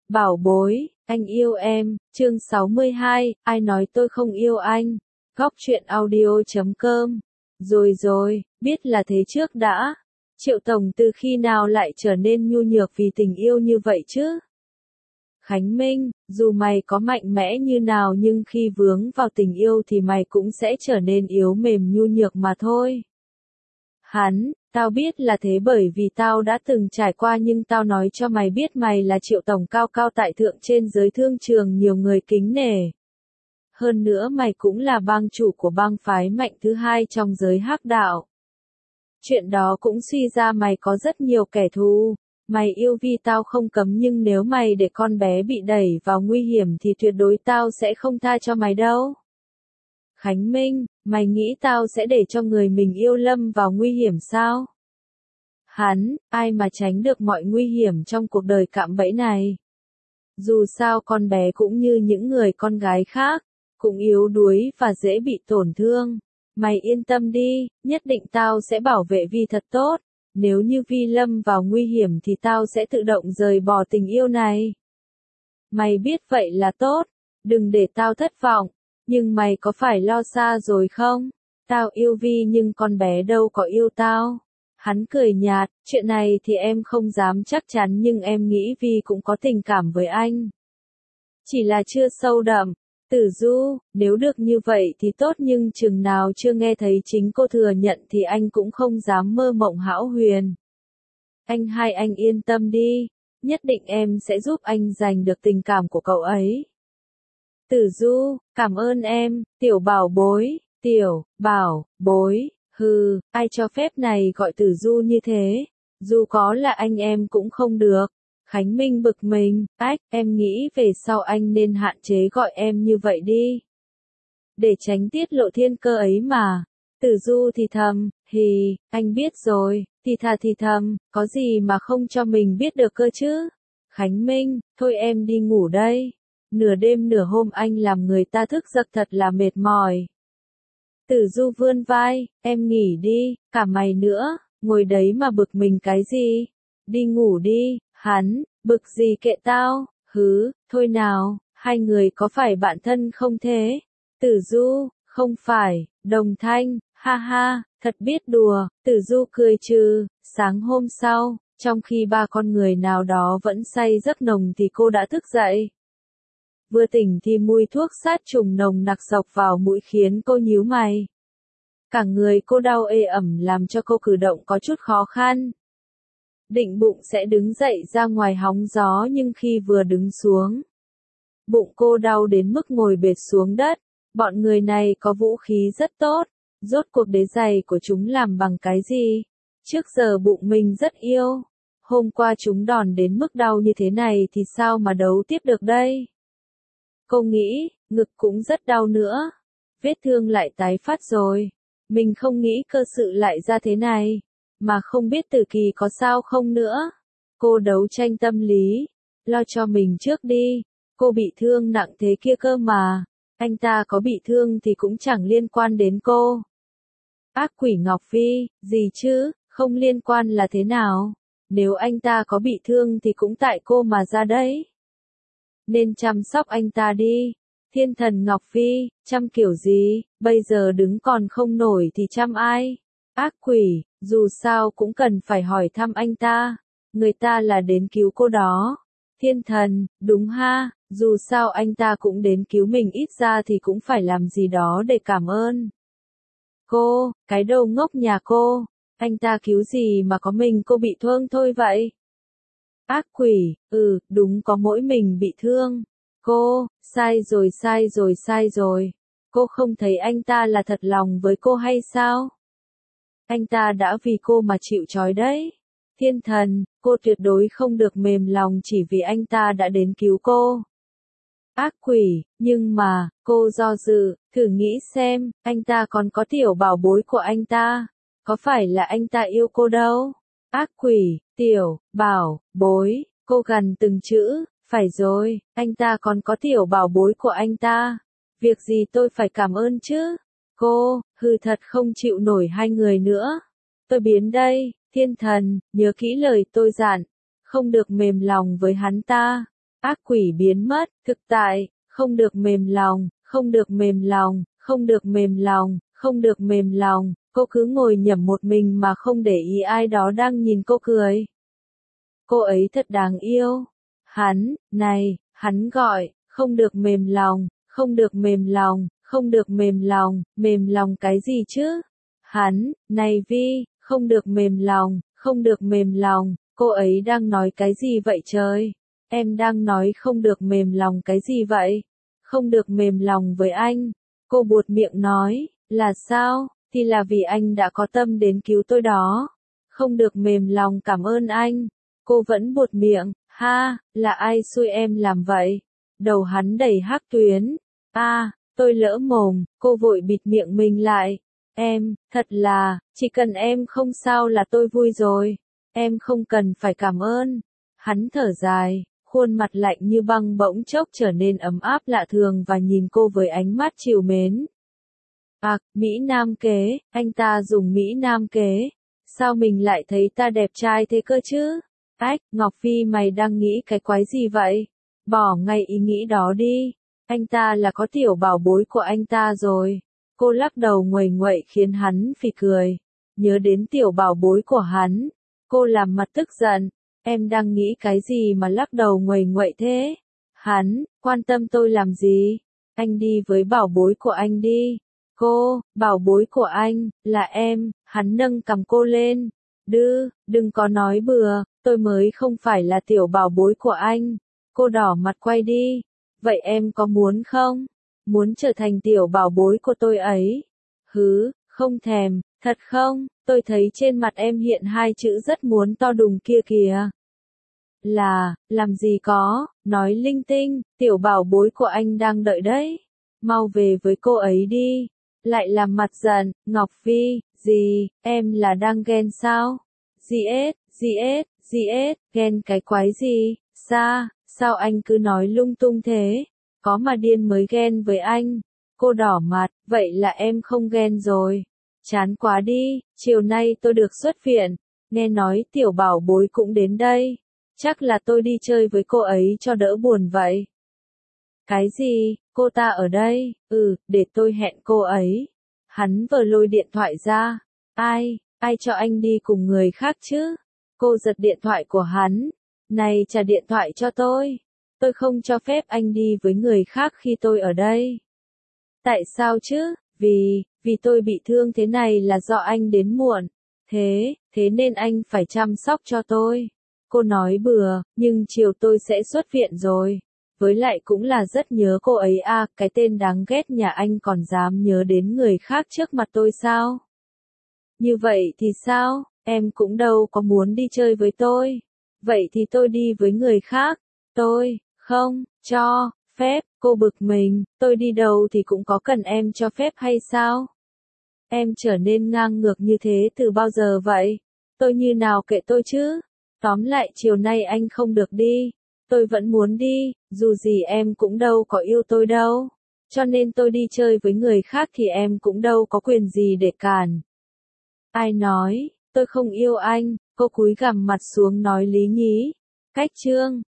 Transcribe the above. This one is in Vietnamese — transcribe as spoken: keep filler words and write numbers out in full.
Bảo bối, anh yêu em, chương sáu mươi hai, ai nói tôi không yêu anh? Góc truyện audio chấm com. Rồi rồi, biết là thế trước đã. Triệu Tổng từ khi nào lại trở nên nhu nhược vì tình yêu như vậy chứ? Khánh Minh, dù mày có mạnh mẽ như nào nhưng khi vướng vào tình yêu thì mày cũng sẽ trở nên yếu mềm nhu nhược mà thôi. Hắn, tao biết là thế bởi vì tao đã từng trải qua nhưng tao nói cho mày biết mày là Triệu Tổng cao cao tại thượng trên giới thương trường nhiều người kính nể. Hơn nữa mày cũng là bang chủ của bang phái mạnh thứ hai trong giới hắc đạo. Chuyện đó cũng suy ra mày có rất nhiều kẻ thù. Mày yêu Vi tao không cấm nhưng nếu mày để con bé bị đẩy vào nguy hiểm thì tuyệt đối tao sẽ không tha cho mày đâu. Khánh Minh, mày nghĩ tao sẽ để cho người mình yêu lâm vào nguy hiểm sao? Hắn, ai mà tránh được mọi nguy hiểm trong cuộc đời cạm bẫy này. Dù sao con bé cũng như những người con gái khác, cũng yếu đuối và dễ bị tổn thương. Mày yên tâm đi, nhất định tao sẽ bảo vệ Vi thật tốt. Nếu như Vi lâm vào nguy hiểm thì tao sẽ tự động rời bỏ tình yêu này. Mày biết vậy là tốt, đừng để tao thất vọng. Nhưng mày có phải lo xa rồi không? Tao yêu Vi nhưng con bé đâu có yêu tao. Hắn cười nhạt, chuyện này thì em không dám chắc chắn nhưng em nghĩ Vi cũng có tình cảm với anh. Chỉ là chưa sâu đậm. Tử Du, nếu được như vậy thì tốt nhưng chừng nào chưa nghe thấy chính cô thừa nhận thì anh cũng không dám mơ mộng hão huyền. Anh hai anh yên tâm đi, nhất định em sẽ giúp anh giành được tình cảm của cậu ấy. Tử Du, cảm ơn em, tiểu bảo bối, tiểu, bảo, bối, hừ, ai cho phép này gọi Tử Du như thế, dù có là anh em cũng không được. Khánh Minh bực mình, ách, em nghĩ về sau anh nên hạn chế gọi em như vậy đi. Để tránh tiết lộ thiên cơ ấy mà. Tử Du thì thầm, hì, anh biết rồi, thì thà thì thầm, có gì mà không cho mình biết được cơ chứ. Khánh Minh, thôi em đi ngủ đây. Nửa đêm nửa hôm anh làm người ta thức giấc thật là mệt mỏi. Tử Du vươn vai, em nghỉ đi, cả mày nữa, ngồi đấy mà bực mình cái gì. Đi ngủ đi. Hắn, bực gì kệ tao, hứ, thôi nào, hai người có phải bạn thân không thế? Tử Du, không phải, Đồng Thanh, ha ha, thật biết đùa, Tử Du cười trừ, sáng hôm sau, trong khi ba con người nào đó vẫn say giấc nồng thì cô đã thức dậy. Vừa tỉnh thì mùi thuốc sát trùng nồng nặc xộc vào mũi khiến cô nhíu mày. Cả người cô đau ê ẩm làm cho cô cử động có chút khó khăn. Định bụng sẽ đứng dậy ra ngoài hóng gió nhưng khi vừa đứng xuống, bụng cô đau đến mức ngồi bệt xuống đất. Bọn người này có vũ khí rất tốt, rốt cuộc đế giày của chúng làm bằng cái gì? Trước giờ bụng mình rất yêu, hôm qua chúng đòn đến mức đau như thế này thì sao mà đấu tiếp được đây? Cô nghĩ, ngực cũng rất đau nữa, vết thương lại tái phát rồi, mình không nghĩ cơ sự lại ra thế này. Mà không biết Tử Kỳ có sao không nữa. Cô đấu tranh tâm lý. Lo cho mình trước đi. Cô bị thương nặng thế kia cơ mà. Anh ta có bị thương thì cũng chẳng liên quan đến cô. Ác quỷ Ngọc Phi, gì chứ, không liên quan là thế nào? Nếu anh ta có bị thương thì cũng tại cô mà ra đấy. Nên chăm sóc anh ta đi. Thiên thần Ngọc Phi, chăm kiểu gì, bây giờ đứng còn không nổi thì chăm ai? Ác quỷ, dù sao cũng cần phải hỏi thăm anh ta. Người ta là đến cứu cô đó. Thiên thần, đúng ha, dù sao anh ta cũng đến cứu mình ít ra thì cũng phải làm gì đó để cảm ơn. Cô, cái đầu ngốc nhà cô, anh ta cứu gì mà có mình cô bị thương thôi vậy? Ác quỷ, ừ, đúng có mỗi mình bị thương. Cô, sai rồi sai rồi sai rồi. Cô không thấy anh ta là thật lòng với cô hay sao? Anh ta đã vì cô mà chịu trói đấy. Thiên thần, cô tuyệt đối không được mềm lòng chỉ vì anh ta đã đến cứu cô. Ác quỷ, nhưng mà, cô do dự, thử nghĩ xem, anh ta còn có tiểu bảo bối của anh ta. Có phải là anh ta yêu cô đâu? Ác quỷ, tiểu, bảo, bối, cô gằn từng chữ, phải rồi, anh ta còn có tiểu bảo bối của anh ta. Việc gì tôi phải cảm ơn chứ? Cô, hư thật không chịu nổi hai người nữa. Tôi biến đây, thiên thần, nhớ kỹ lời tôi dặn, không được mềm lòng với hắn ta. ác quỷ biến mất, thực tại, không được mềm lòng, không được mềm lòng, không được mềm lòng, không được mềm lòng, cô cứ ngồi nhẩm một mình mà không để ý ai đó đang nhìn cô cười. Cô ấy thật đáng yêu. Hắn, này, hắn gọi, không được mềm lòng, không được mềm lòng, không được mềm lòng, mềm lòng cái gì chứ? Hắn, này Vi, không được mềm lòng, không được mềm lòng, cô ấy đang nói cái gì vậy trời? Em đang nói không được mềm lòng cái gì vậy? Không được mềm lòng với anh. Cô buột miệng nói, là sao? Thì là vì anh đã có tâm đến cứu tôi đó. Không được mềm lòng cảm ơn anh. Cô vẫn buột miệng, ha, là ai xui em làm vậy? Đầu hắn đầy hắc tuyến. A, à, tôi lỡ mồm, cô vội bịt miệng mình lại. Em, thật là, chỉ cần em không sao là tôi vui rồi. Em không cần phải cảm ơn. Hắn thở dài, khuôn mặt lạnh như băng bỗng chốc trở nên ấm áp lạ thường và nhìn cô với ánh mắt trìu mến. À, Mỹ Nam kế, anh ta dùng Mỹ Nam kế. Sao mình lại thấy ta đẹp trai thế cơ chứ? Ách, Ngọc Phi mày đang nghĩ cái quái gì vậy? Bỏ ngay ý nghĩ đó đi. Anh ta là có tiểu bảo bối của anh ta rồi. Cô lắc đầu nguầy nguậy khiến hắn phì cười. Nhớ đến tiểu bảo bối của hắn. Cô làm mặt tức giận. Em đang nghĩ cái gì mà lắc đầu nguầy nguậy thế? Hắn, quan tâm tôi làm gì? Anh đi với bảo bối của anh đi. Cô, bảo bối của anh, là em. Hắn nâng cầm cô lên. Đư, đừng có nói bừa, tôi mới không phải là tiểu bảo bối của anh. Cô đỏ mặt quay đi. Vậy em có muốn không? Muốn trở thành tiểu bảo bối của tôi ấy? Hứ, không thèm, thật không? Tôi thấy trên mặt em hiện hai chữ rất muốn to đùng kia kìa. Là, làm gì có, nói linh tinh, tiểu bảo bối của anh đang đợi đấy. Mau về với cô ấy đi. Lại làm mặt giận, Ngọc Phi, gì, em là đang ghen sao? giê ét, giê ét, giê ét, ghen cái quái gì? Sa, sao anh cứ nói lung tung thế? Có mà điên mới ghen với anh. Cô đỏ mặt, vậy là em không ghen rồi. Chán quá đi, chiều nay tôi được xuất viện. Nghe nói tiểu bảo bối cũng đến đây. Chắc là tôi đi chơi với cô ấy cho đỡ buồn vậy. Cái gì, cô ta ở đây? Ừ, để tôi hẹn cô ấy. Hắn vừa lôi điện thoại ra. Ai, ai cho anh đi cùng người khác chứ? Cô giật điện thoại của hắn. Này, trả điện thoại cho tôi. Tôi không cho phép anh đi với người khác khi tôi ở đây. Tại sao chứ? Vì, vì tôi bị thương thế này là do anh đến muộn. Thế, thế nên anh phải chăm sóc cho tôi. Cô nói bừa, nhưng chiều tôi sẽ xuất viện rồi. Với lại cũng là rất nhớ cô ấy à, cái tên đáng ghét nhà anh còn dám nhớ đến người khác trước mặt tôi sao? Như vậy thì sao, em cũng đâu có muốn đi chơi với tôi. Vậy thì tôi đi với người khác. Tôi, không, cho, phép, cô bực mình, tôi đi đâu thì cũng có cần em cho phép hay sao? Em trở nên ngang ngược như thế từ bao giờ vậy? Tôi như nào kệ tôi chứ? Tóm lại chiều nay anh không được đi. Tôi vẫn muốn đi, dù gì em cũng đâu có yêu tôi đâu. Cho nên tôi đi chơi với người khác thì em cũng đâu có quyền gì để cản. Ai nói, tôi không yêu anh, cô cúi gằm mặt xuống nói lý nhí. Cách chương